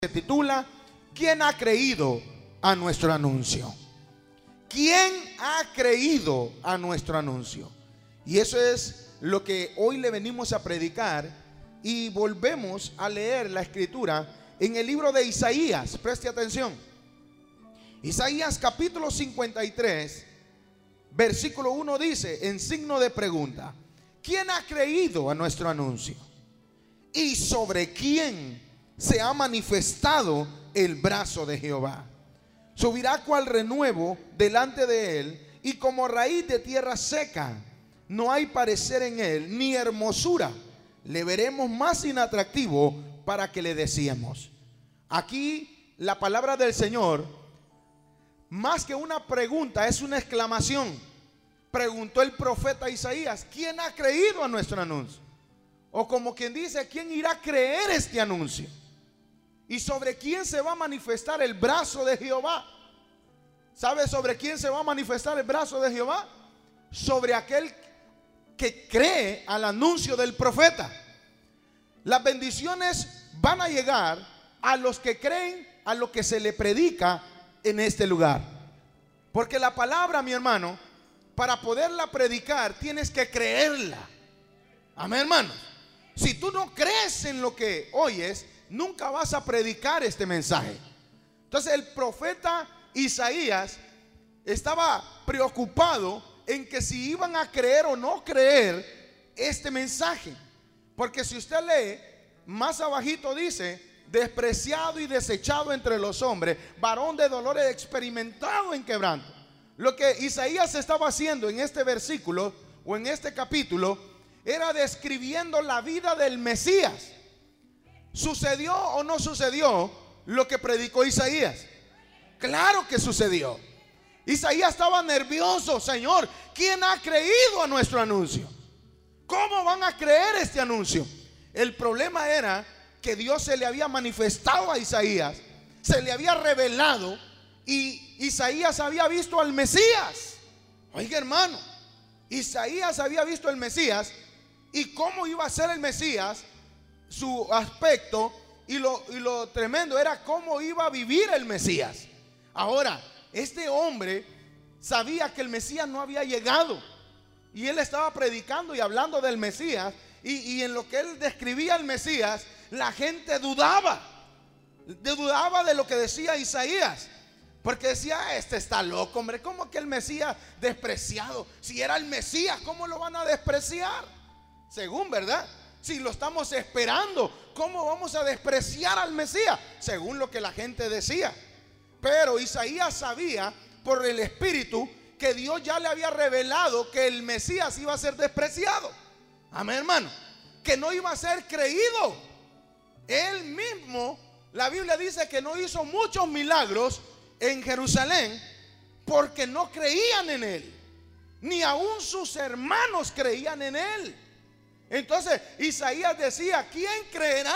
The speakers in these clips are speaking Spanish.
Se titula ¿Quién ha creído a nuestro anuncio? ¿Quién ha creído a nuestro anuncio? Y eso es lo que hoy le venimos a predicar. Y volvemos a leer la escritura en el libro de Isaías. Preste atención. Isaías capítulo 53 versículo 1 dice, en signo de pregunta: ¿quién ha creído a nuestro anuncio? ¿Y sobre quién se ha manifestado el brazo de Jehová? Subirá cual renuevo delante de él, y como raíz de tierra seca. No hay parecer en él, ni hermosura. Le veremos más inatractivo para que le deseemos. Aquí la palabra del Señor, más que una pregunta, es una exclamación. Preguntó el profeta Isaías: ¿quién ha creído a nuestro anuncio? O como quien dice, ¿quién irá a creer este anuncio? ¿Y sobre quién se va a manifestar el brazo de Jehová? ¿Sabe sobre quién se va a manifestar el brazo de Jehová? Sobre aquel que cree al anuncio del profeta. Las bendiciones van a llegar a los que creen a lo que se le predica en este lugar. Porque la palabra, mi hermano, para poderla predicar tienes que creerla. Amén, hermanos. Si tú no crees en lo que oyes, nunca vas a predicar este mensaje. Entonces el profeta Isaías estaba preocupado en que si iban a creer o no creer este mensaje. Porque si usted lee, más abajito dice: despreciado y desechado entre los hombres, varón de dolores, experimentado en quebranto. Lo que Isaías estaba haciendo en este versículo o en este capítulo era describiendo la vida del Mesías. ¿Sucedió o no sucedió lo que predicó Isaías? Claro que sucedió. Isaías estaba nervioso. Señor, ¿quién ha creído a nuestro anuncio? ¿Cómo van a creer este anuncio? El problema era que Dios se le había manifestado a Isaías, se le había revelado, y Isaías había visto al Mesías. Oiga, hermano, Isaías había visto al Mesías. ¿Y cómo iba a ser el Mesías? Su aspecto, y lo tremendo era cómo iba a vivir el Mesías. Ahora, este hombre sabía que el Mesías no había llegado, y él estaba predicando y hablando del Mesías, y en lo que él describía al Mesías, la gente dudaba de lo que decía Isaías, porque decía: este está loco, hombre, ¿cómo que el Mesías despreciado? Si era el Mesías, ¿cómo lo van a despreciar? Según, ¿verdad? Si lo estamos esperando, ¿cómo vamos a despreciar al Mesías? Según lo que la gente decía. Pero Isaías sabía por el Espíritu que Dios ya le había revelado que el Mesías iba a ser despreciado. Amén, hermano. Que no iba a ser creído. Él mismo, la Biblia dice que no hizo muchos milagros en Jerusalén porque no creían en él. Ni aún sus hermanos creían en él. Entonces Isaías decía: ¿quién creerá?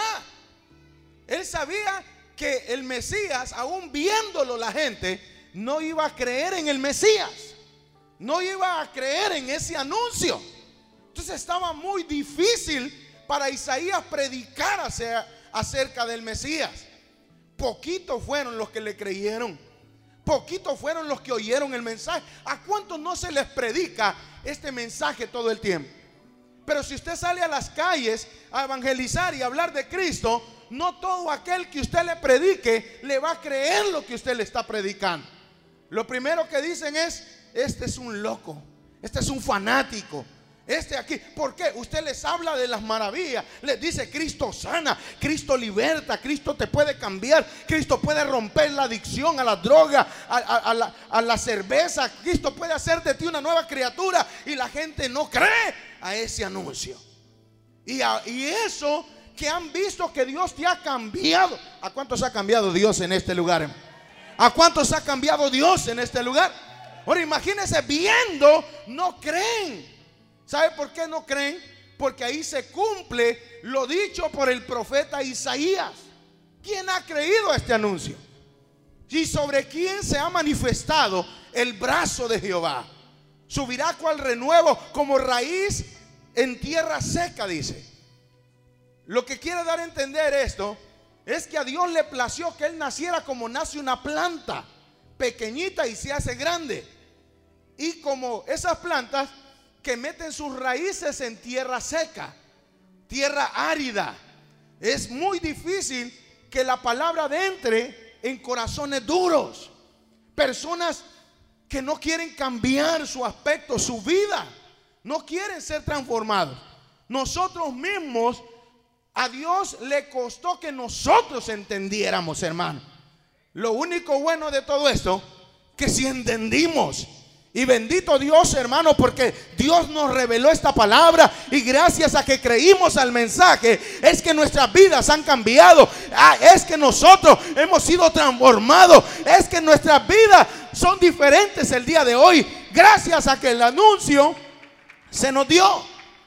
Él sabía que el Mesías, aún viéndolo la gente, no iba a creer en el Mesías, no iba a creer en ese anuncio. Entonces estaba muy difícil para Isaías predicar acerca del Mesías. Poquitos fueron los que le creyeron, poquitos fueron los que oyeron el mensaje. ¿A cuántos no se les predica este mensaje todo el tiempo? Pero si usted sale a las calles a evangelizar y a hablar de Cristo, no todo aquel que usted le predique le va a creer lo que usted le está predicando. Lo primero que dicen es: este es un loco, este es un fanático, este aquí. ¿Por qué? Usted les habla de las maravillas, les dice: Cristo sana, Cristo liberta, Cristo te puede cambiar, Cristo puede romper la adicción a la droga, a la cerveza, Cristo puede hacer de ti una nueva criatura, y la gente no cree a ese anuncio. Y eso que han visto que Dios te ha cambiado. ¿A cuántos ha cambiado Dios en este lugar, hermano? ¿A cuántos ha cambiado Dios en este lugar? Ahora imagínense, viendo, no creen. ¿Sabe por qué no creen? Porque ahí se cumple lo dicho por el profeta Isaías. ¿Quién ha creído a este anuncio? ¿Y sobre quién se ha manifestado el brazo de Jehová? Subirá cual renuevo, como raíz en tierra seca, dice. Lo que quiere dar a entender esto es que a Dios le plació que él naciera como nace una planta, pequeñita y se hace grande. Y como esas plantas que meten sus raíces en tierra seca, tierra árida, es muy difícil que la palabra entre en corazones duros, personas que no quieren cambiar su aspecto, su vida, no quieren ser transformados. Nosotros mismos, a Dios le costó que nosotros entendiéramos, hermano. Lo único bueno de todo esto, que si entendimos. Y bendito Dios, hermano, porque Dios nos reveló esta palabra y gracias a que creímos al mensaje es que nuestras vidas han cambiado. Es que nosotros hemos sido transformados. Es que nuestras vidas son diferentes el día de hoy gracias a que el anuncio se nos dio.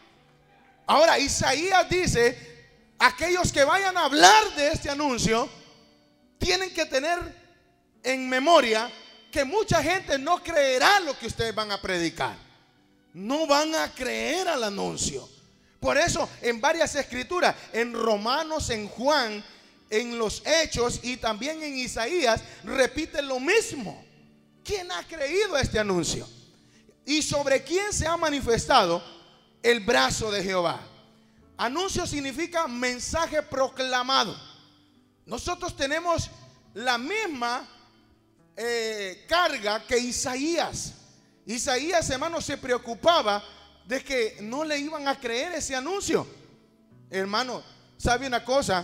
Ahora Isaías dice, aquellos que vayan a hablar de este anuncio tienen que tener en memoria que mucha gente no creerá lo que ustedes van a predicar. No van a creer al anuncio. Por eso en varias escrituras, en Romanos, en Juan, en los Hechos y también en Isaías, repiten lo mismo. ¿Quién ha creído a este anuncio? ¿Y sobre quién se ha manifestado el brazo de Jehová? Anuncio significa mensaje proclamado. Nosotros tenemos la misma carga que Isaías. Isaías, hermano, se preocupaba de que no le iban a creer ese anuncio. Hermano, ¿sabe una cosa?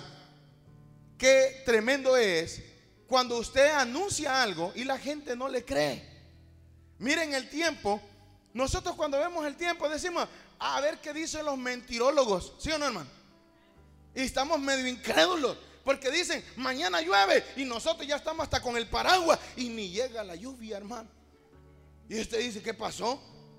Qué tremendo es cuando usted anuncia algo y la gente no le cree. Miren el tiempo. Nosotros cuando vemos el tiempo decimos, a ver qué dicen los mentirólogos, ¿sí o no, hermano? Y estamos medio incrédulos porque dicen, mañana llueve y nosotros ya estamos hasta con el paraguas y ni llega la lluvia, hermano. Y usted dice, ¿qué pasó?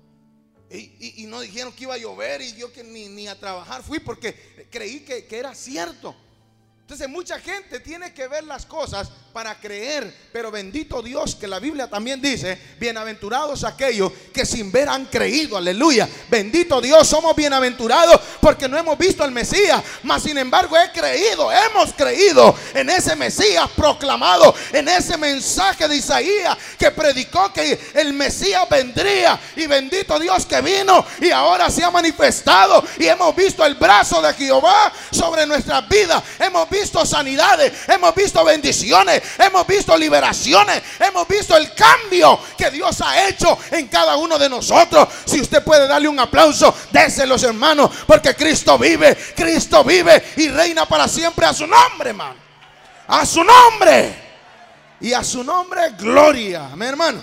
Y no dijeron que iba a llover y yo que ni a trabajar fui porque creí que era cierto. Entonces mucha gente tiene que ver las cosas para creer, pero bendito Dios que la Biblia también dice, bienaventurados aquellos que sin ver han creído, aleluya. Bendito Dios, somos bienaventurados porque no hemos visto al Mesías, mas sin embargo hemos creído en ese Mesías proclamado, en ese mensaje de Isaías que predicó que el Mesías vendría, y bendito Dios que vino y ahora se ha manifestado y hemos visto el brazo de Jehová sobre nuestras vidas, hemos visto sanidades, hemos visto bendiciones, hemos visto liberaciones, hemos visto el cambio que Dios ha hecho en cada uno de nosotros. Si usted puede darle un aplauso, déselos, hermanos, porque Cristo vive y reina para siempre. A su nombre, hermano, a su nombre y a su nombre gloria, mi hermano.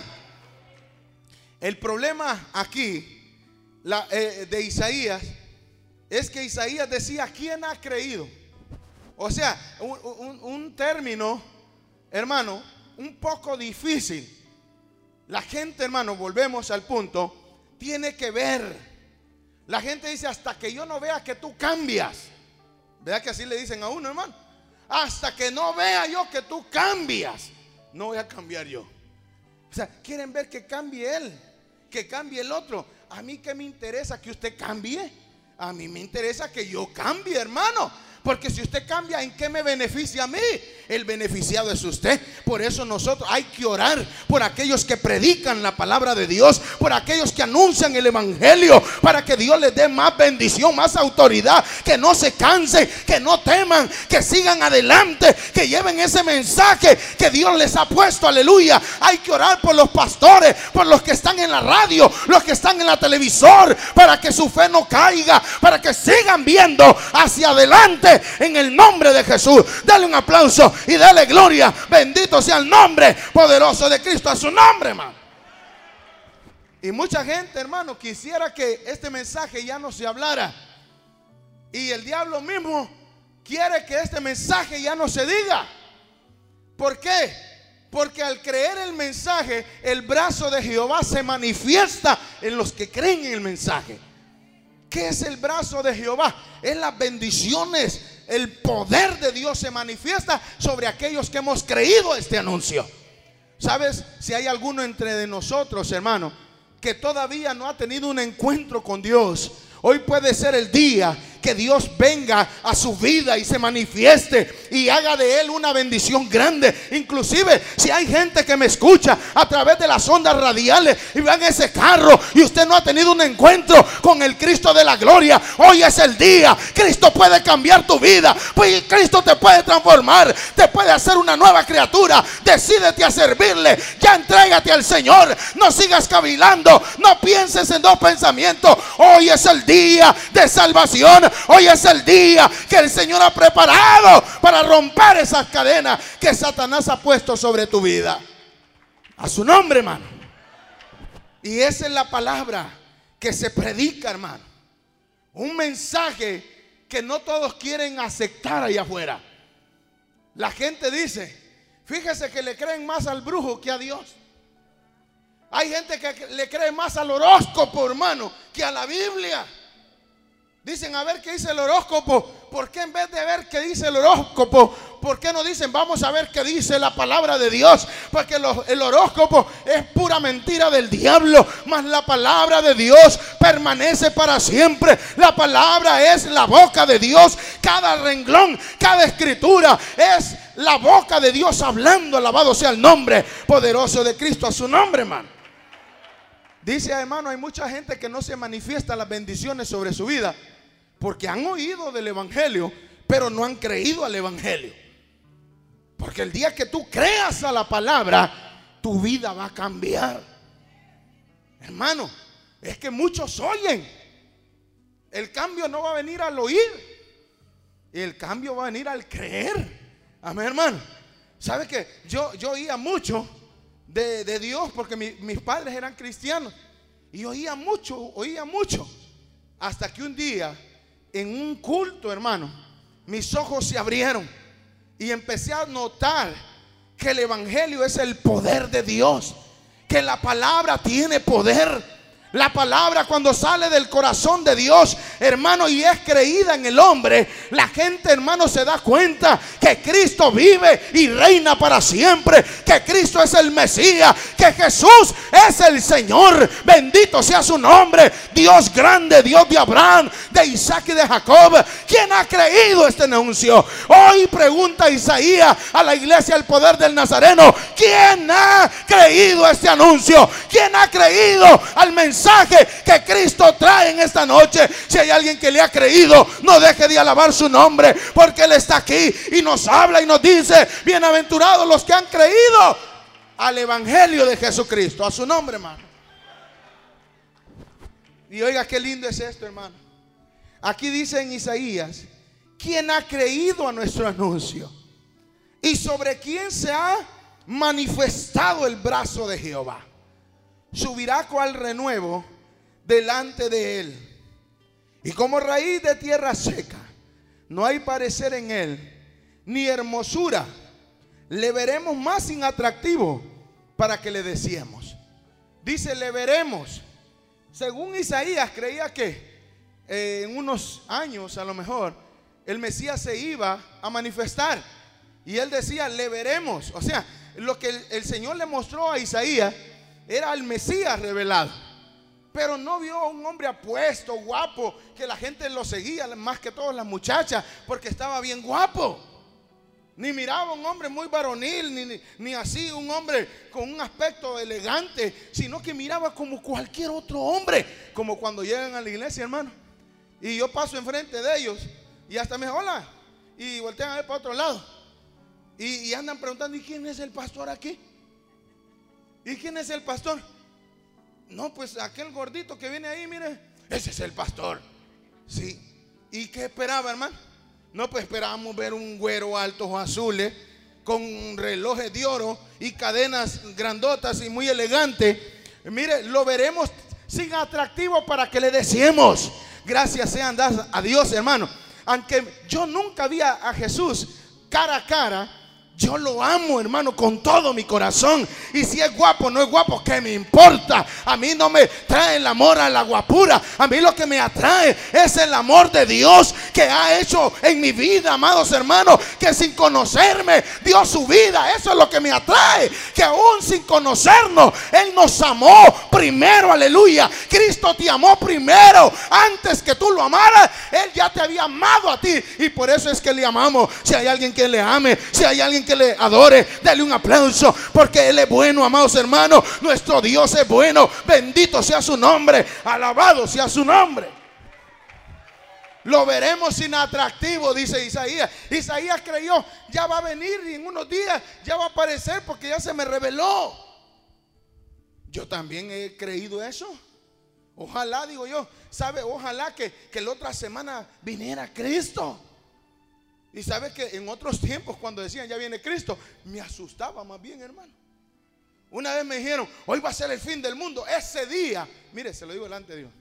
El problema aquí de Isaías es que Isaías decía, ¿quién ha creído? O sea, un término, hermano, un poco difícil. La gente, hermano, volvemos al punto, tiene que ver. La gente dice, hasta que yo no vea que tú cambias. ¿Verdad que así le dicen a uno, hermano? Hasta que no vea yo que tú cambias, no voy a cambiar yo. O sea, quieren ver que cambie él, que cambie el otro. A mí qué me interesa que usted cambie. A mí me interesa que yo cambie, hermano. Porque si usted cambia, ¿en qué me beneficia a mí? El beneficiado es usted. Por eso nosotros hay que orar por aquellos que predican la palabra de Dios, por aquellos que anuncian el evangelio, para que Dios les dé más bendición, más autoridad, que no se cansen, que no teman, que sigan adelante, que lleven ese mensaje que Dios les ha puesto, aleluya. Hay que orar por los pastores, por los que están en la radio, los que están en la televisor, para que su fe no caiga, para que sigan viendo hacia adelante. En el nombre de Jesús, dale un aplauso y dale gloria. Bendito sea el nombre poderoso de Cristo. A su nombre, hermano. Y mucha gente, hermano, quisiera que este mensaje ya no se hablara. Y el diablo mismo quiere que este mensaje ya no se diga. ¿Por qué? Porque al creer el mensaje, el brazo de Jehová se manifiesta en los que creen en el mensaje. ¿Qué es el brazo de Jehová? Es las bendiciones, el poder de Dios se manifiesta sobre aquellos que hemos creído este anuncio. ¿Sabes? Si hay alguno entre de nosotros, hermano, que todavía no ha tenido un encuentro con Dios, hoy puede ser el día que Dios venga a su vida y se manifieste y haga de él una bendición grande. Inclusive si hay gente que me escucha a través de las ondas radiales y van en ese carro y usted no ha tenido un encuentro con el Cristo de la gloria, hoy es el día. Cristo puede cambiar tu vida, pues Cristo te puede transformar, te puede hacer una nueva criatura. Decídete a servirle, ya entrégate al Señor, no sigas cavilando, no pienses en dos pensamientos. Hoy es el día de salvación, hoy es el día que el Señor ha preparado para romper esas cadenas que Satanás ha puesto sobre tu vida. A su nombre, hermano. Y esa es la palabra que se predica, hermano. Un mensaje que no todos quieren aceptar allá afuera. La gente dice, fíjese que le creen más al brujo que a Dios. Hay gente que le cree más al horóscopo, hermano, que a la Biblia. Dicen, a ver qué dice el horóscopo. ¿Por qué en vez de ver qué dice el horóscopo, por qué no dicen vamos a ver qué dice la palabra de Dios? Porque el horóscopo es pura mentira del diablo, mas la palabra de Dios permanece para siempre. La palabra es la boca de Dios. Cada renglón, cada escritura es la boca de Dios hablando. Alabado sea el nombre poderoso de Cristo. A su nombre, hermano. Dice, hermano, hay mucha gente que no se manifiesta las bendiciones sobre su vida porque han oído del evangelio, pero no han creído al evangelio. Porque el día que tú creas a la palabra, tu vida va a cambiar. Hermano, es que muchos oyen. El cambio no va a venir al oír, el cambio va a venir al creer. Amén, hermano. ¿Sabe qué? Yo oía mucho de Dios porque mis padres eran cristianos. Y oía mucho. Hasta que un día, en un culto, hermano, mis ojos se abrieron y empecé a notar que el evangelio es el poder de Dios, que la palabra tiene poder. La palabra cuando sale del corazón de Dios, hermano, y es creída en el hombre, la gente, hermano, se da cuenta que Cristo vive y reina para siempre, que Cristo es el Mesías, que Jesús es el Señor. Bendito sea su nombre. Dios grande, Dios de Abraham, de Isaac y de Jacob. ¿Quién ha creído este anuncio? Hoy pregunta Isaías a la iglesia el poder del Nazareno: ¿quién ha creído este anuncio? ¿Quién ha creído al mensaje que Cristo trae en esta noche? Si hay alguien que le ha creído, no deje de alabar su nombre, porque Él está aquí y nos habla y nos dice: bienaventurados los que han creído al evangelio de Jesucristo. A su nombre, hermano. Y oiga qué lindo es esto, hermano. Aquí dice en Isaías: ¿quién ha creído a nuestro anuncio? ¿Y sobre quién se ha manifestado el brazo de Jehová? Subirá cual renuevo delante de él, y como raíz de tierra seca, no hay parecer en él, ni hermosura. Le veremos más inatractivo para que le deseemos. Dice, le veremos. Según Isaías, creía que en unos años a lo mejor el Mesías se iba a manifestar, y él decía, le veremos. O sea, lo que el Señor le mostró a Isaías era el Mesías revelado. Pero no vio a un hombre apuesto, guapo, que la gente lo seguía, más que todas las muchachas, porque estaba bien guapo. Ni miraba a un hombre muy varonil, ni así un hombre con un aspecto elegante, sino que miraba como cualquier otro hombre. Como cuando llegan a la iglesia, hermano, y yo paso enfrente de ellos y hasta me dicen hola, y voltean a ver para otro lado y andan preguntando: ¿y quién es el pastor aquí? ¿Y quién es el pastor? No, pues aquel gordito que viene ahí, mire, ese es el pastor. Sí. ¿Y qué esperaba, hermano? No, pues esperábamos ver un güero alto, ojos azules, con relojes de oro y cadenas grandotas y muy elegante. Mire, lo veremos sin atractivo para que le deseemos. Gracias sean dadas a Dios, hermano. Aunque yo nunca vi a Jesús cara a cara, Yo lo amo, hermano, con todo mi corazón. Y si es guapo, no es guapo, ¿qué me importa? A mí no me trae el amor a la guapura. A mí lo que me atrae es el amor de Dios que ha hecho en mi vida, amados hermanos. Que sin conocerme dio su vida. Eso es lo que me atrae. Que aún sin conocernos, Él nos amó primero, aleluya. Cristo te amó primero. Antes que tú lo amaras, Él ya te había amado a ti. Y por eso es que le amamos. Si hay alguien que le ame, si hay alguien que le adore, dale un aplauso, porque Él es bueno, amados hermanos. Nuestro Dios es bueno. Bendito sea su nombre, alabado sea su nombre. Lo veremos inatractivo, dice Isaías. Isaías creyó, ya va a venir y en unos días ya va a aparecer porque ya se me reveló. Yo también he creído eso. Ojalá, digo yo, sabe, ojalá que la otra semana viniera Cristo. Y sabe que en otros tiempos, cuando decían ya viene Cristo, me asustaba más bien, hermano. Una vez me dijeron, hoy va a ser el fin del mundo. Ese día, mire, se lo digo delante de Dios,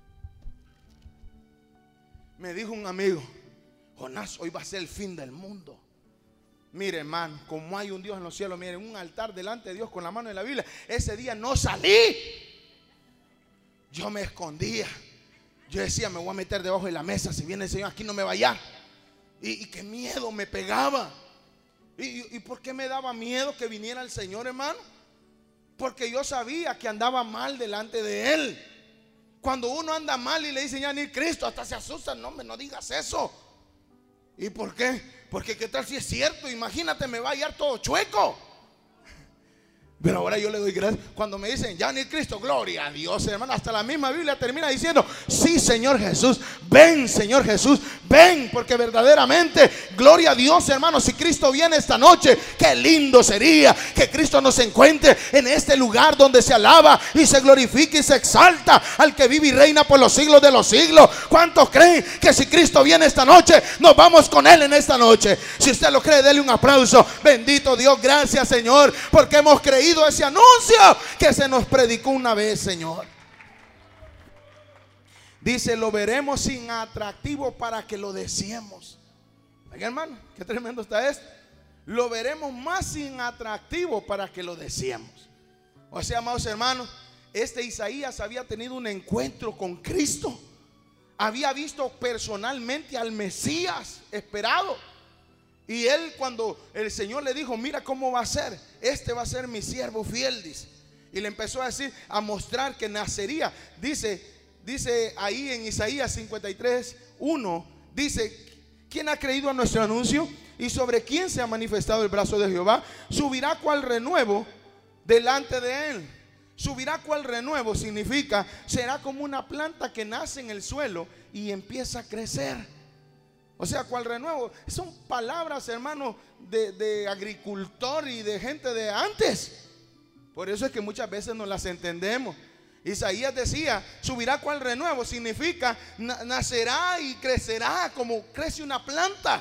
me dijo un amigo, Jonás, hoy va a ser el fin del mundo. Mire, hermano, como hay un Dios en los cielos, mire, un altar delante de Dios con la mano en la Biblia. Ese día no salí. Yo me escondía. Yo decía, me voy a meter debajo de la mesa. Si viene el Señor, aquí no me va a hallar. Y qué miedo me pegaba. ¿Y por qué me daba miedo que viniera el Señor, hermano? Porque yo sabía que andaba mal delante de Él. Cuando uno anda mal y le dicen ya ni Cristo, hasta se asusta. No, hombre, no digas eso. ¿Y por qué? Porque qué tal si es cierto. Imagínate, me va a hallar todo chueco. Pero ahora yo le doy gracias cuando me dicen ya ni Cristo, gloria a Dios, hermano. Hasta la misma Biblia termina diciendo, sí, Señor Jesús, ven, Señor Jesús, ven, porque verdaderamente, gloria a Dios, hermano. Si Cristo viene esta noche, qué lindo sería que Cristo nos encuentre en este lugar donde se alaba y se glorifica y se exalta al que vive y reina por los siglos de los siglos. ¿Cuántos creen que si Cristo viene esta noche, nos vamos con Él en esta noche? Si usted lo cree, dele un aplauso. Bendito Dios, gracias, Señor, porque hemos creído ese anuncio que se nos predicó una vez, Señor. Dice, lo veremos sin atractivo para que lo deseemos. Oiga, hermano, qué tremendo está esto. Lo veremos más sin atractivo para que lo deseemos. O sea, amados hermanos, este Isaías había tenido un encuentro con Cristo. Había visto personalmente al Mesías esperado. Y él, cuando el Señor le dijo, mira cómo va a ser, este va a ser mi siervo fiel, dice. Y le empezó a decir, a mostrar que nacería. Dice ahí en Isaías 53:1, dice, ¿quién ha creído a nuestro anuncio? ¿Y sobre quién se ha manifestado el brazo de Jehová? Subirá cual renuevo delante de él. Subirá cual renuevo significa, será como una planta que nace en el suelo y empieza a crecer. O sea, cual renuevo. Son palabras, hermano, de agricultor y de gente de antes. Por eso es que muchas veces no las entendemos. Isaías decía, subirá cual renuevo, significa nacerá y crecerá como crece una planta.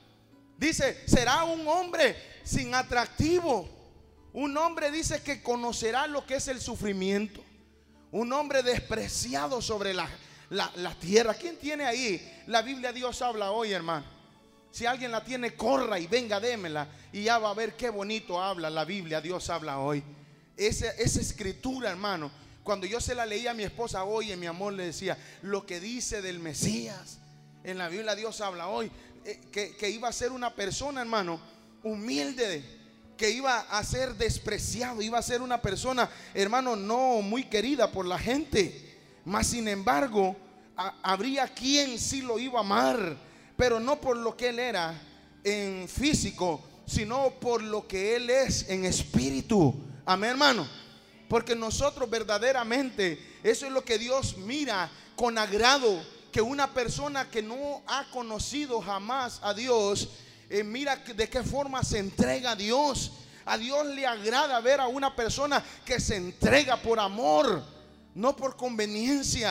Dice, será un hombre sin atractivo. Un hombre, dice, que conocerá lo que es el sufrimiento. Un hombre despreciado sobre la tierra. ¿Quién tiene ahí la Biblia Dios habla hoy, hermano? Si alguien la tiene, corra y venga, démela, y ya va a ver qué bonito habla la Biblia Dios habla hoy. Esa escritura, hermano, cuando yo se la leía a mi esposa hoy, en mi amor, le decía lo que dice del Mesías. En la Biblia Dios habla hoy que iba a ser una persona, hermano, humilde, que iba a ser despreciado, iba a ser una persona, hermano, no muy querida por la gente. Mas sin embargo, habría quien sí lo iba a amar, pero no por lo que él era en físico, sino por lo que él es en espíritu. Amén, hermano. Porque nosotros verdaderamente, eso es lo que Dios mira con agrado, que una persona que no ha conocido jamás a Dios, mira de qué forma se entrega a Dios. A Dios le agrada ver a una persona que se entrega por amor, no por conveniencia.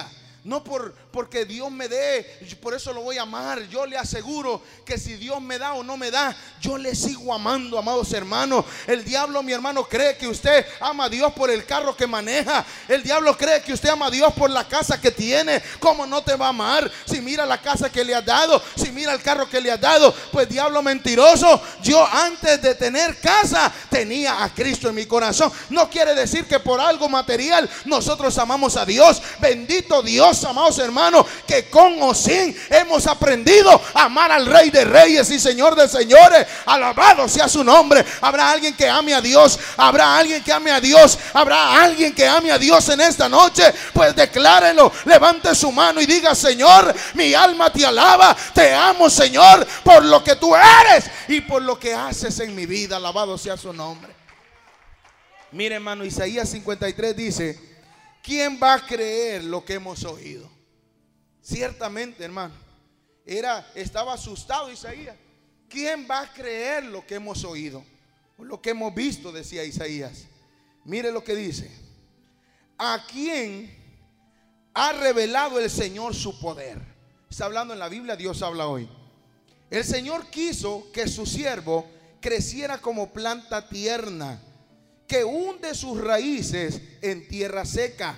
no porque Dios me dé, por eso lo voy a amar. Yo le aseguro que si Dios me da o no me da, yo le sigo amando, amados hermanos. El diablo, mi hermano, cree que usted ama a Dios por el carro que maneja. El diablo cree que usted ama a Dios por la casa que tiene. ¿Cómo no te va a amar si mira la casa que le has dado, si mira el carro que le has dado? Pues diablo mentiroso, yo antes de tener casa tenía a Cristo en mi corazón. No quiere decir que por algo material nosotros amamos a Dios. Bendito Dios, amados hermanos, que con o sin hemos aprendido a amar al Rey de Reyes y Señor de Señores. Alabado sea su nombre. Habrá alguien que ame a Dios, habrá alguien que ame a Dios, habrá alguien que ame a Dios en esta noche. Pues declárelo, levante su mano y diga: Señor, mi alma te alaba, te amo, Señor, por lo que tú eres y por lo que haces en mi vida. Alabado sea su nombre. Mire, hermano, Isaías 53 dice: ¿quién va a creer lo que hemos oído? Ciertamente, hermano, estaba asustado Isaías. ¿Quién va a creer lo que hemos oído? Lo que hemos visto, decía Isaías. Mire lo que dice: ¿a quién ha revelado el Señor su poder? Está hablando en la Biblia, Dios habla hoy. El Señor quiso que su siervo creciera como planta tierna, que hunde sus raíces en tierra seca.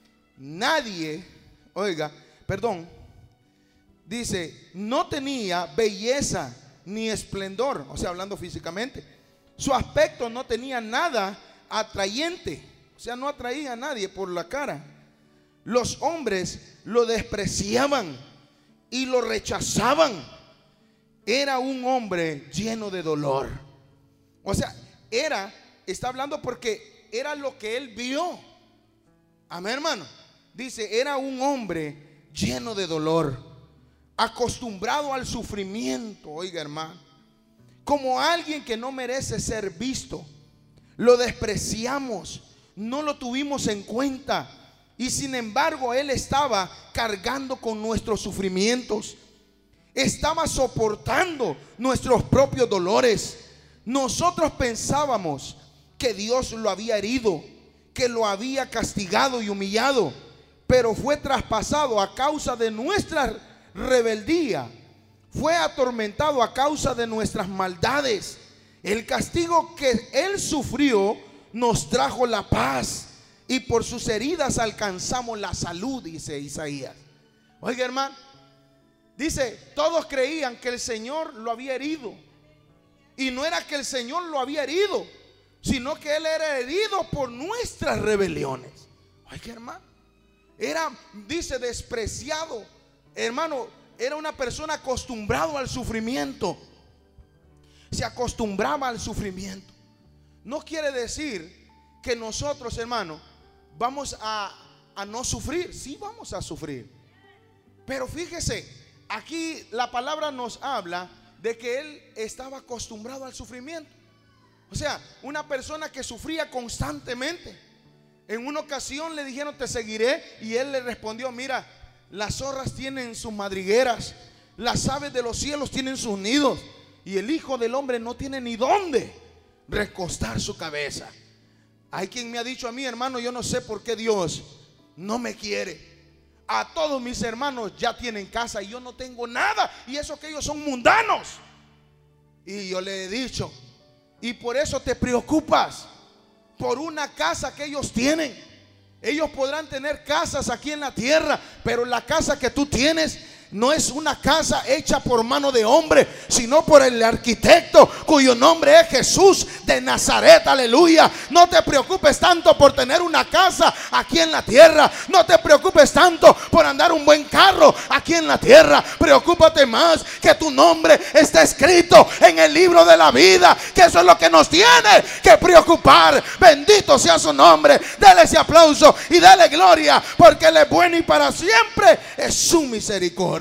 Dice, no tenía belleza ni esplendor, o sea, hablando físicamente. Su aspecto no tenía nada atrayente, o sea, no atraía a nadie por la cara. Los hombres lo despreciaban y lo rechazaban. Era un hombre lleno de dolor. O sea, está hablando porque era lo que él vio. Amén, hermano. Dice, era un hombre lleno de dolor, acostumbrado al sufrimiento. Oiga, hermano, como alguien que no merece ser visto. Lo despreciamos, no lo tuvimos en cuenta, y sin embargo él estaba cargando con nuestros sufrimientos, estaba soportando nuestros propios dolores. Nosotros pensábamos que Dios lo había herido, que lo había castigado y humillado, pero fue traspasado a causa de nuestra rebeldía, fue atormentado a causa de nuestras maldades. El castigo que él sufrió nos trajo la paz, y por sus heridas alcanzamos la salud, dice Isaías. Oiga, hermano, dice, todos creían que el Señor lo había herido, y no era que el Señor lo había herido, sino que él era herido por nuestras rebeliones. Oiga, hermano, dice, despreciado. Hermano, era una persona acostumbrado al sufrimiento. Se acostumbraba al sufrimiento. No quiere decir que nosotros, hermano, vamos a no sufrir. Sí, vamos a sufrir. Pero fíjese, aquí la palabra nos habla de que él estaba acostumbrado al sufrimiento. O sea, una persona que sufría constantemente. En una ocasión le dijeron, te seguiré, y él le respondió, mira, las zorras tienen sus madrigueras, las aves de los cielos tienen sus nidos, y el Hijo del Hombre no tiene ni dónde recostar su cabeza. Hay quien me ha dicho a mí, hermano, yo no sé por qué Dios no me quiere. A todos mis hermanos ya tienen casa y yo no tengo nada, y eso que ellos son mundanos. Y yo le he dicho, y por eso te preocupas por una casa que ellos tienen. Ellos podrán tener casas aquí en la tierra, pero la casa que tú tienes no es una casa hecha por mano de hombre, sino por el arquitecto, cuyo nombre es Jesús de Nazaret. Aleluya. No te preocupes tanto por tener una casa aquí en la tierra. No te preocupes tanto por andar un buen carro aquí en la tierra. Preocúpate más que tu nombre está escrito en el libro de la vida, que eso es lo que nos tiene que preocupar. Bendito sea su nombre. Dale ese aplauso y dale gloria, porque Él es bueno y para siempre es su misericordia.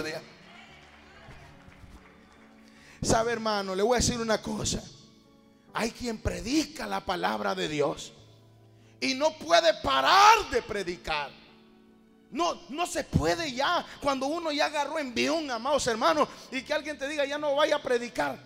Sabe, hermano, le voy a decir una cosa. Hay quien predica la palabra de Dios y no puede parar de predicar. No se puede ya. Cuando uno ya agarró envión, amados hermanos, y que alguien te diga ya no vaya a predicar,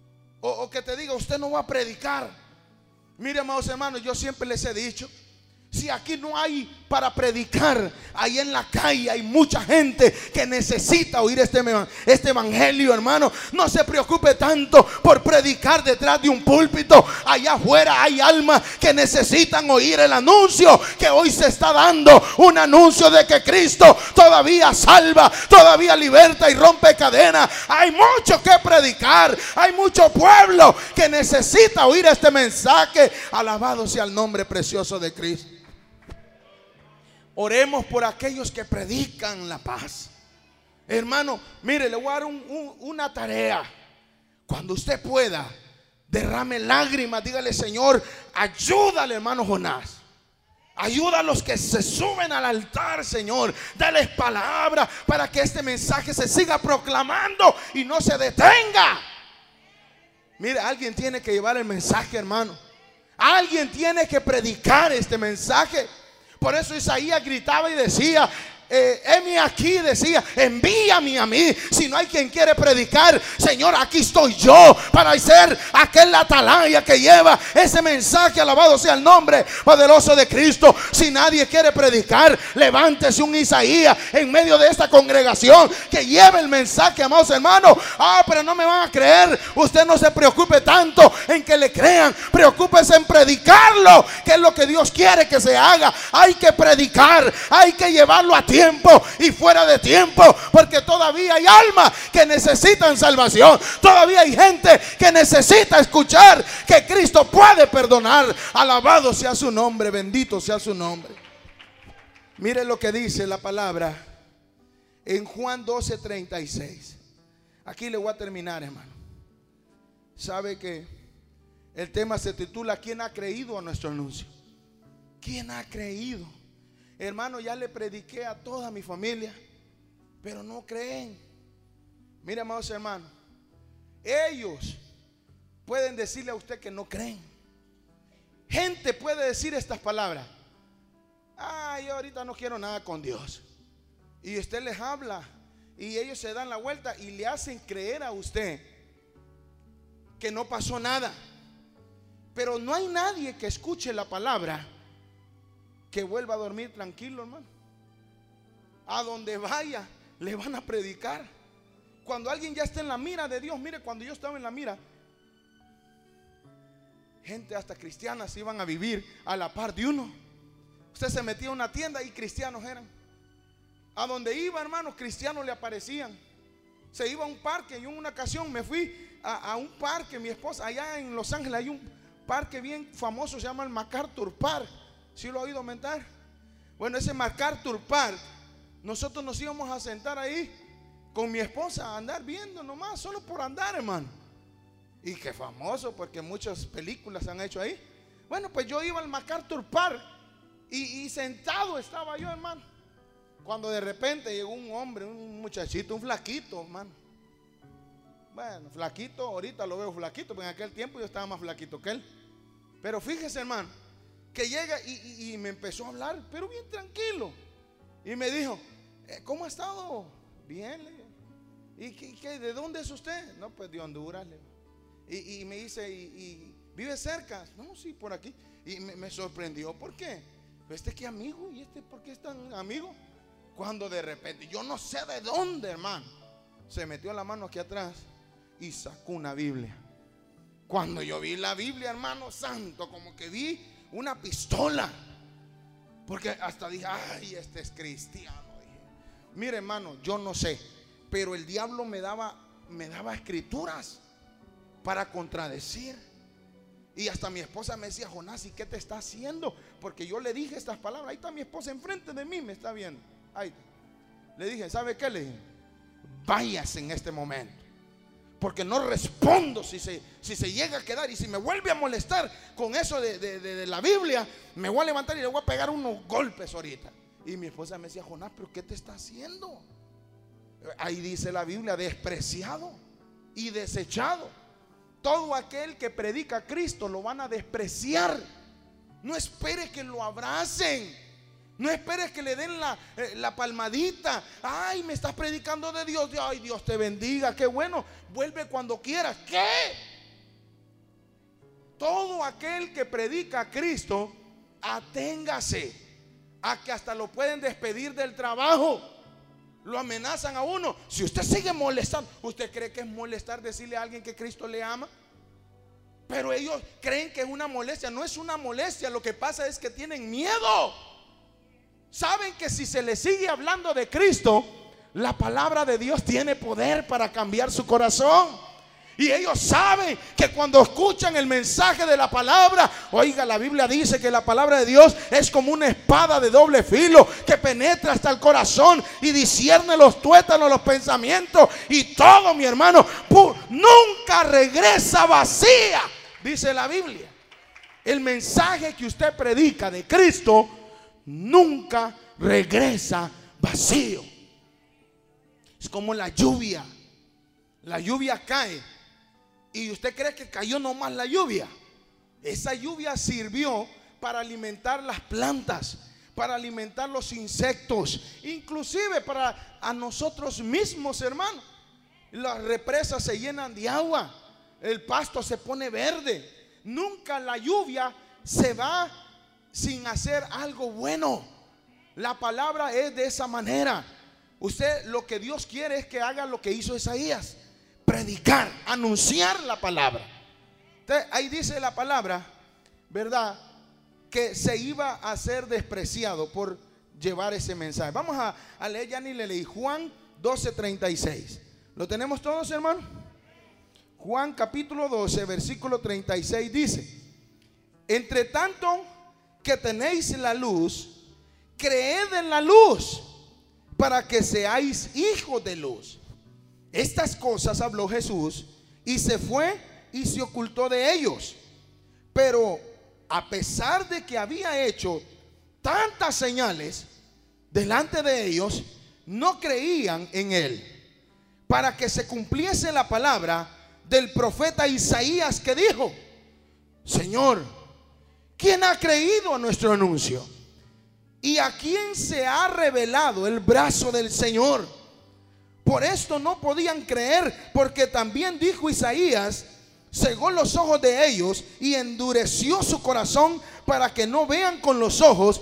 o que te diga usted no va a predicar. Mire, amados hermanos, yo siempre les he dicho, Si aquí no hay para predicar, ahí en la calle hay mucha gente que necesita oír este evangelio, hermano. No se preocupe tanto por predicar detrás de un púlpito. Allá afuera hay almas que necesitan oír el anuncio que hoy se está dando. Un anuncio de que Cristo todavía salva, todavía liberta y rompe cadenas. Hay mucho que predicar. Hay mucho pueblo que necesita oír este mensaje. Alabado sea el nombre precioso de Cristo. Oremos por aquellos que predican la paz. Hermano, mire, le voy a dar una tarea. Cuando usted pueda, derrame lágrimas. Dígale: Señor, ayúdale, hermano Jonás. Ayuda a los que se suben al altar, Señor. Dales palabra para que este mensaje se siga proclamando y no se detenga. Mire, alguien tiene que llevar el mensaje, hermano. Alguien tiene que predicar este mensaje. Por eso Isaías gritaba y decía: heme aquí, decía, envíame a mí. Si no hay quien quiere predicar, Señor, aquí estoy yo para ser aquel atalaya que lleva ese mensaje. Alabado sea el nombre poderoso de Cristo. Si nadie quiere predicar, levántese un Isaías en medio de esta congregación que lleve el mensaje, amados hermanos. Pero no me van a creer. Usted no se preocupe tanto en que le crean, preocúpese en predicarlo, que es lo que Dios quiere que se haga. Hay que predicar, hay que llevarlo a tiempo y fuera de tiempo, porque todavía hay almas que necesitan salvación. Todavía hay gente que necesita escuchar que Cristo puede perdonar. Alabado sea su nombre, bendito sea su nombre. Mire lo que dice la palabra en Juan 12:36. Aquí le voy a terminar, hermano. Sabe que el tema se titula: ¿quién ha creído a nuestro anuncio? ¿Quién ha creído? Hermano, ya le prediqué a toda mi familia, pero no creen. Mire, amados hermanos, ellos pueden decirle a usted que no creen. Gente puede decir estas palabras: yo ahorita no quiero nada con Dios. Y usted les habla y ellos se dan la vuelta y le hacen creer a usted que no pasó nada. Pero no hay nadie que escuche la palabra que vuelva a dormir tranquilo, hermano. A donde vaya le van a predicar. Cuando alguien ya está en la mira de Dios. Mire, cuando yo estaba en la mira, gente hasta cristianas iban a vivir a la par de uno. Usted se metía a una tienda y cristianos eran. A donde iba, hermano, cristianos le aparecían. Se iba a un parque. Yo en una ocasión me fui a un parque, mi esposa, allá en Los Ángeles hay un parque bien famoso, se llama el MacArthur Park. ¿Sí lo ha oído mentar? Bueno, ese MacArthur Park, nosotros nos íbamos a sentar ahí con mi esposa a andar viendo nomás, solo por andar, hermano. Y qué famoso, porque muchas películas se han hecho ahí. Bueno, pues yo iba al MacArthur Park y sentado estaba yo, hermano, cuando de repente llegó un hombre, un muchachito, un flaquito, hermano. Bueno, flaquito, ahorita lo veo flaquito, pero en aquel tiempo yo estaba más flaquito que él. Pero fíjese, hermano, que llega y me empezó a hablar, pero bien tranquilo. Y me dijo: ¿cómo ha estado? Bien. ¿Y de dónde es usted? No, pues de Honduras. Y me dice: ¿y vive cerca? No, sí, por aquí. Y me sorprendió. ¿Por qué? Pues que amigo. ¿Y por qué es tan amigo? Cuando de repente, yo no sé de dónde, hermano, se metió la mano aquí atrás y sacó una Biblia. Cuando yo vi la Biblia, hermano santo, como que vi una pistola, porque hasta dije: ay, este es cristiano. Dije, mire, hermano, yo no sé, pero el diablo me daba escrituras para contradecir. Y hasta mi esposa me decía: Jonás, ¿y qué te está haciendo? Porque yo le dije estas palabras. Ahí está mi esposa enfrente de mí, me está viendo. Ahí le dije: ¿sabe qué? Le dije: váyase en este momento, porque no respondo si se llega a quedar. Y si me vuelve a molestar con eso de la Biblia, me voy a levantar y le voy a pegar unos golpes ahorita. Y mi esposa me decía: Jonás, ¿pero qué te está haciendo? Ahí dice la Biblia: despreciado y desechado. Todo aquel que predica a Cristo lo van a despreciar. No espere que lo abracen. No esperes que le den la palmadita. Ay, me estás predicando de Dios. Ay, Dios te bendiga, qué bueno. Vuelve cuando quieras. ¿Qué? Todo aquel que predica a Cristo aténgase a que hasta lo pueden despedir del trabajo. Lo amenazan a uno. Si usted sigue molestando, ¿usted cree que es molestar decirle a alguien que Cristo le ama? Pero ellos creen que es una molestia. No es una molestia, lo que pasa es que tienen miedo. Saben que si se les sigue hablando de Cristo, la palabra de Dios tiene poder para cambiar su corazón. Y ellos saben que cuando escuchan el mensaje de la palabra, oiga, la Biblia dice que la palabra de Dios es como una espada de doble filo que penetra hasta el corazón y discierne los tuétanos, los pensamientos y todo, mi hermano, nunca regresa vacía, dice la Biblia. El mensaje que usted predica de Cristo nunca regresa vacío. Es como la lluvia. La lluvia cae y usted cree que cayó nomás la lluvia. Esa lluvia sirvió para alimentar las plantas, para alimentar los insectos, inclusive para a nosotros mismos, hermanos. Las represas se llenan de agua, el pasto se pone verde. Nunca la lluvia se va sin hacer algo bueno. La palabra es de esa manera. Usted, lo que Dios quiere es que haga lo que hizo Isaías: predicar, anunciar la palabra. Entonces, ahí dice la palabra, ¿verdad?, que se iba a ser despreciado por llevar ese mensaje. Vamos a leer, ya ni le leí, Juan 12:36. ¿Lo tenemos todos, hermano? Juan capítulo 12, versículo 36 dice: entre tanto que tenéis la luz, creed en la luz, para que seáis hijos de luz. Estas cosas habló Jesús y se fue y se ocultó de ellos. Pero a pesar de que había hecho tantas señales delante de ellos, no creían en él, para que se cumpliese la palabra del profeta Isaías, que dijo: Señor, ¿quién ha creído a nuestro anuncio? ¿Y a quién se ha revelado el brazo del Señor? Por esto no podían creer, porque también dijo Isaías: cegó los ojos de ellos y endureció su corazón, para que no vean con los ojos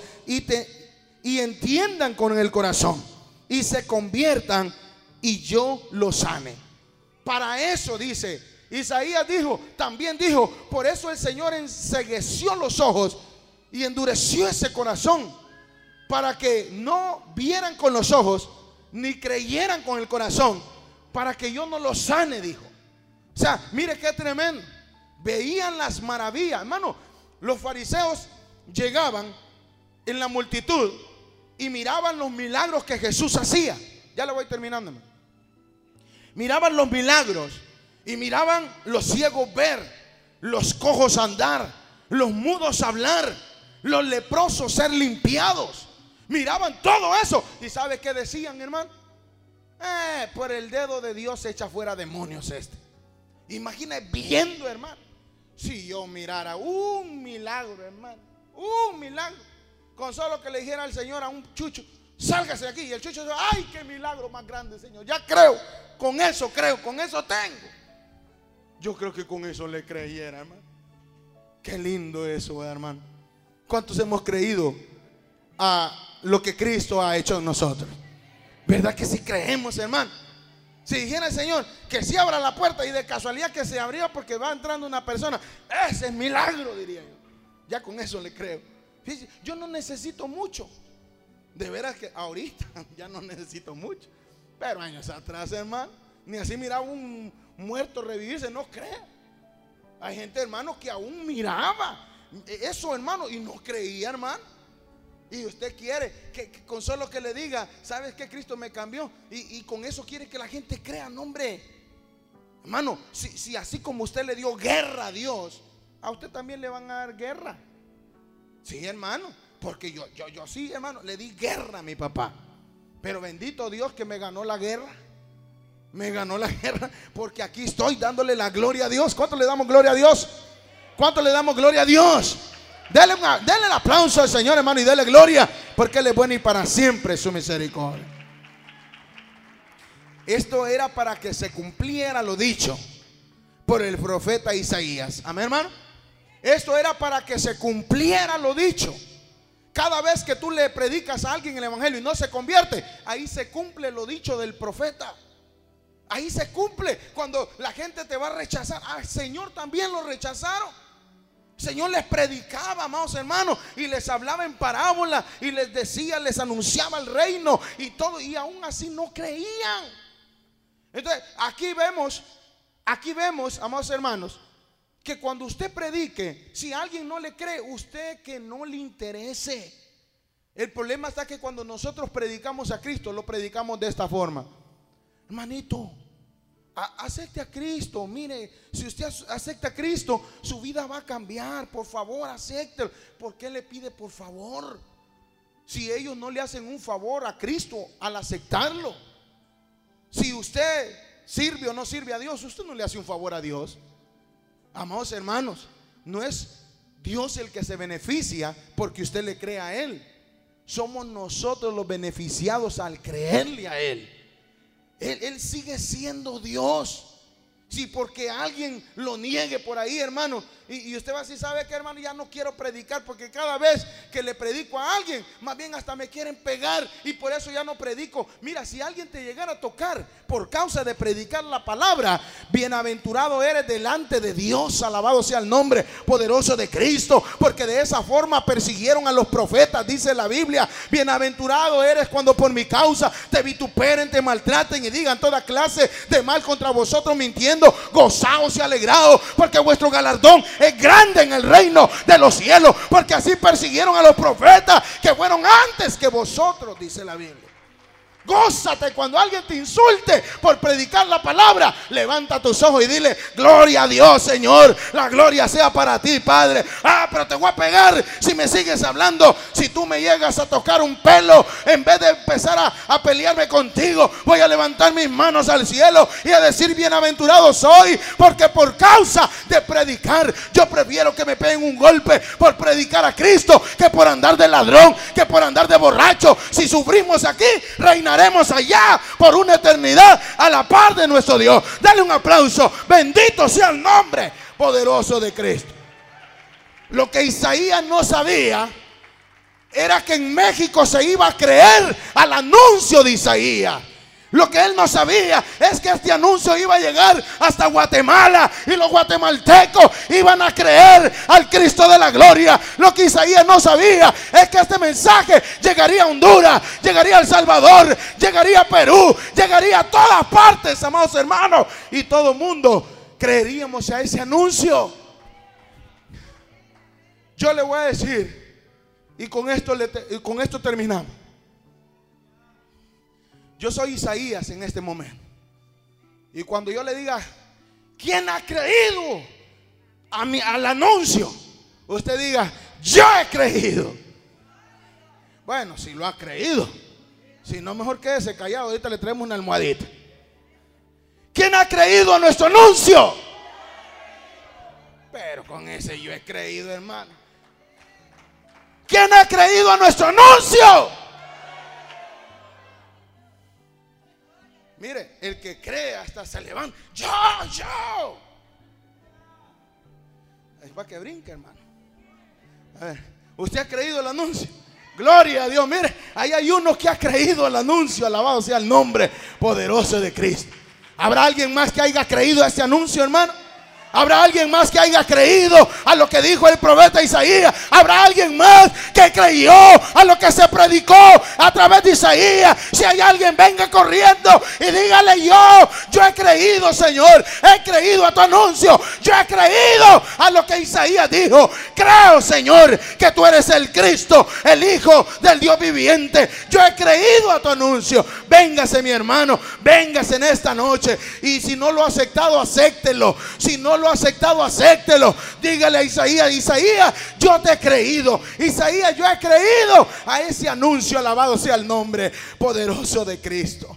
y entiendan con el corazón y se conviertan y yo los sane. Para eso, dice Isaías, también dijo, por eso el Señor encegueció los ojos y endureció ese corazón, para que no vieran con los ojos ni creyeran con el corazón, para que yo no los sane, dijo. O sea, mire qué tremendo. Veían las maravillas, hermano. Los fariseos llegaban en la multitud y miraban los milagros que Jesús hacía. Ya lo voy terminando, hermano. Miraban los milagros y miraban los ciegos ver, los cojos andar, los mudos hablar, los leprosos ser limpiados. Miraban todo eso. ¿Y sabe qué decían, hermano? Por el dedo de Dios se echa fuera demonios este. Imagina viendo, hermano. Si yo mirara un milagro, hermano, un milagro, con solo que le dijera al Señor a un chucho: sálgase de aquí. Y el chucho dice: ay, qué milagro más grande, Señor. Ya creo, con eso tengo. Yo creo que con eso le creyera, hermano. Qué lindo eso, hermano. ¿Cuántos hemos creído a lo que Cristo ha hecho en nosotros? ¿Verdad que sí creemos, hermano? Si dijera el Señor que si abra la puerta y de casualidad que se abrió porque va entrando una persona, ese es milagro, diría yo. Ya con eso le creo. Fíjese, yo no necesito mucho. De veras que ahorita ya no necesito mucho. Pero años atrás, hermano, ni así miraba un muerto revivirse, no crea. Hay gente, hermano, que aún miraba eso, hermano, y no creía, hermano. Y usted quiere que con solo que le diga: ¿sabes qué? Cristo me cambió. Y con eso quiere que la gente crea. No, hombre, hermano, si así como usted le dio guerra a Dios, a usted también le van a dar guerra. Sí, hermano, porque yo sí, hermano, le di guerra a mi papá. Pero bendito Dios que me ganó la guerra. Me ganó la guerra, porque aquí estoy dándole la gloria a Dios. ¿Cuánto le damos gloria a Dios? ¿Cuánto le damos gloria a Dios? Dele el aplauso al Señor, hermano, y dele gloria, porque Él es bueno y para siempre su misericordia. Esto era para que se cumpliera lo dicho por el profeta Isaías. Amén, hermano. Esto era para que se cumpliera lo dicho. Cada vez que tú le predicas a alguien el evangelio y no se convierte, ahí se cumple lo dicho del profeta. Ahí se cumple cuando la gente te va a rechazar. Al Señor también lo rechazaron. El Señor les predicaba, amados hermanos, y les hablaba en parábola y les decía, les anunciaba el reino y todo, y aún así no creían. Entonces aquí vemos, amados hermanos, que cuando usted predique, si alguien no le cree, usted que no le interese. El problema está que cuando nosotros predicamos a Cristo, lo predicamos de esta forma: hermanito, acepte a Cristo. Mire, si usted acepta a Cristo, su vida va a cambiar. Por favor, acéptelo. ¿Por qué le pide por favor? Si ellos no le hacen un favor a Cristo al aceptarlo. Si usted sirve o no sirve a Dios, usted no le hace un favor a Dios. Amados hermanos, no es Dios el que se beneficia porque usted le cree a Él. Somos nosotros los beneficiados al creerle a Él. Él sigue siendo Dios. Si porque alguien lo niegue por ahí, hermano, y usted va a decir, ¿sabe qué, hermano? Ya no quiero predicar, porque cada vez que le predico a alguien, más bien hasta me quieren pegar, y por eso ya no predico. Mira, si alguien te llegara a tocar por causa de predicar la palabra, bienaventurado eres delante de Dios. Alabado sea el nombre poderoso de Cristo, porque de esa forma persiguieron a los profetas, dice la Biblia. Bienaventurado eres cuando por mi causa te vituperen, te maltraten y digan toda clase de mal contra vosotros mintiendo. Gozaos y alegraos, porque vuestro galardón es grande en el reino de los cielos, porque así persiguieron a los profetas que fueron antes que vosotros, dice la Biblia. Gózate cuando alguien te insulte por predicar la palabra. Levanta tus ojos y dile: gloria a Dios, Señor, la gloria sea para ti, Padre. Pero te voy a pegar si me sigues hablando. Si tú me llegas a tocar un pelo, en vez de empezar a pelearme contigo, voy a levantar mis manos al cielo y a decir: bienaventurado soy, porque por causa de predicar, yo prefiero que me peguen un golpe por predicar a Cristo que por andar de ladrón, que por andar de borracho. Si sufrimos aquí, reinaremos allá por una eternidad a la par de nuestro Dios. Dale un aplauso. Bendito sea el nombre poderoso de Cristo. Lo que Isaías no sabía era que en México se iba a creer al anuncio de Isaías. Lo que él no sabía es que este anuncio iba a llegar hasta Guatemala y los guatemaltecos iban a creer al Cristo de la gloria. Lo que Isaías no sabía es que este mensaje llegaría a Honduras, llegaría a El Salvador, llegaría a Perú, llegaría a todas partes, amados hermanos, y todo el mundo creeríamos a ese anuncio. Yo le voy a decir, y con esto terminamos. Yo soy Isaías en este momento. Y cuando yo le diga: ¿quién ha creído al anuncio? Usted diga: yo he creído. Bueno, si lo ha creído. Si no, mejor quédese callado. Ahorita le traemos una almohadita. ¿Quién ha creído a nuestro anuncio? Pero con ese yo he creído, hermano. ¿Quién ha creído a nuestro anuncio? Mire, el que cree hasta se levanta. Yo. Es para que brinque, hermano. A ver, ¿usted ha creído el anuncio? Gloria a Dios. Mire, ahí hay uno que ha creído el anuncio. Alabado sea el nombre poderoso de Cristo. ¿Habrá alguien más que haya creído a este anuncio, hermano? ¿Habrá alguien más que haya creído a lo que dijo el profeta Isaías? ¿Habrá alguien más que creyó a lo que se predicó a través de Isaías? Si hay alguien, venga corriendo y dígale: yo he creído, Señor. He creído a tu anuncio. Yo he creído a lo que Isaías dijo. Creo, Señor, que tú eres el Cristo, el Hijo del Dios viviente. Yo he creído a tu anuncio. Véngase, mi hermano, véngase en esta noche. Y si no lo ha aceptado, acéptelo. Si no lo ha aceptado, acéptelo. Dígale a Isaías: Isaías, yo te he creído. Isaías, yo he creído a ese anuncio. Alabado sea el nombre poderoso de Cristo.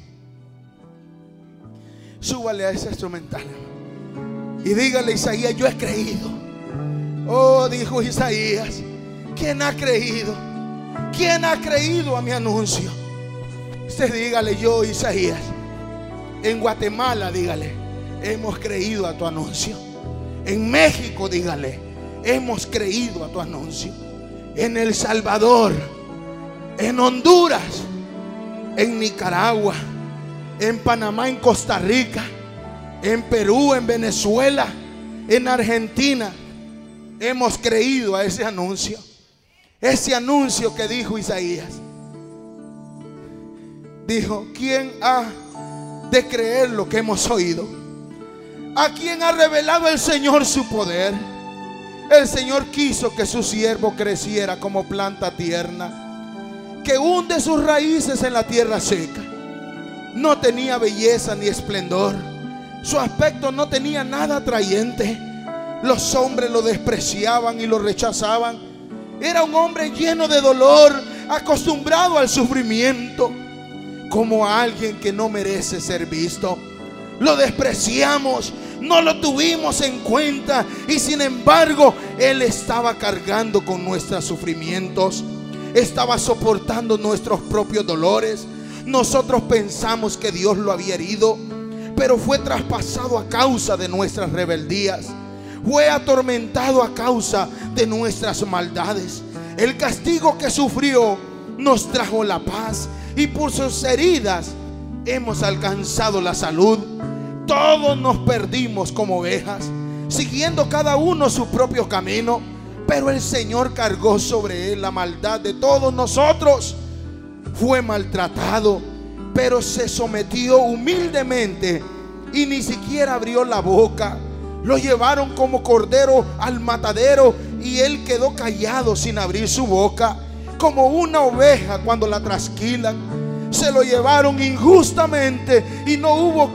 Súbale a ese instrumental y dígale: Isaías, yo he creído. Oh, dijo Isaías: ¿quién ha creído? ¿Quién ha creído a mi anuncio? Usted dígale: yo, Isaías. En Guatemala, dígale: hemos creído a tu anuncio. En México, dígale: hemos creído a tu anuncio. en El Salvador, en Honduras, en Nicaragua, en Panamá, en Costa Rica, en Perú, en Venezuela, en Argentina, hemos creído a ese anuncio. Ese anuncio que dijo Isaías. Dijo: ¿quién ha de creer lo que hemos oído? ¿A quién ha revelado el Señor su poder? El Señor quiso que su siervo creciera como planta tierna, que hunde sus raíces en la tierra seca. No tenía belleza ni esplendor, su aspecto no tenía nada atrayente. Los hombres lo despreciaban y lo rechazaban. Era un hombre lleno de dolor, acostumbrado al sufrimiento, como a alguien que no merece ser visto. Lo despreciamos, no lo tuvimos en cuenta, y sin embargo Él estaba cargando con nuestros sufrimientos, estaba soportando nuestros propios dolores. Nosotros pensamos que Dios lo había herido, pero fue traspasado a causa de nuestras rebeldías, fue atormentado a causa de nuestras maldades. El castigo que sufrió nos trajo la paz, y por sus heridas hemos alcanzado la salud. Todos nos perdimos como ovejas, siguiendo cada uno su propio camino, pero el Señor cargó sobre Él la maldad de todos nosotros. Fue maltratado, pero se sometió humildemente y ni siquiera abrió la boca. Lo llevaron como cordero al matadero, y Él quedó callado sin abrir su boca, como una oveja cuando la trasquilan. Se lo llevaron injustamente y no hubo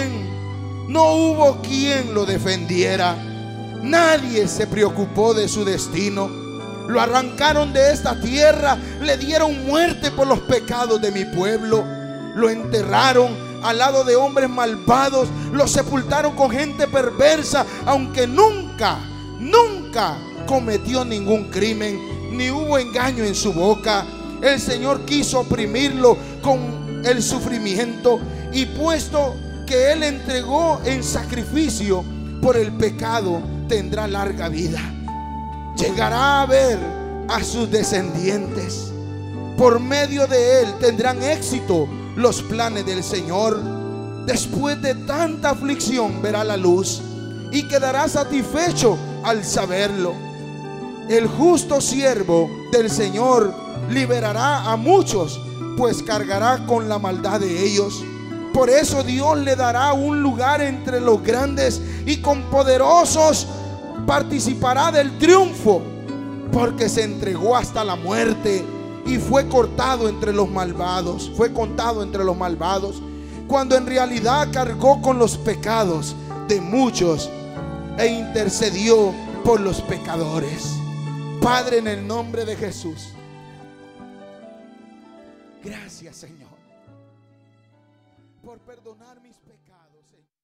quien lo defendiera. Nadie se preocupó de su destino. Lo arrancaron de esta tierra, le dieron muerte por los pecados de mi pueblo. Lo enterraron al lado de hombres malvados, lo sepultaron con gente perversa, aunque nunca cometió ningún crimen, ni hubo engaño en su boca. El Señor quiso oprimirlo con el sufrimiento, y puesto que Él entregó en sacrificio por el pecado, tendrá larga vida. Llegará a ver a sus descendientes. Por medio de Él tendrán éxito los planes del Señor. Después de tanta aflicción verá la luz, y quedará satisfecho al saberlo. El justo siervo del Señor liberará a muchos, pues cargará con la maldad de ellos. Por eso Dios le dará un lugar entre los grandes, y con poderosos participará del triunfo, porque se entregó hasta la muerte y fue cortado entre los malvados. Fue contado entre los malvados, cuando en realidad cargó con los pecados de muchos e intercedió por los pecadores. Padre, en el nombre de Jesús, gracias, Señor, por perdonar mis pecados.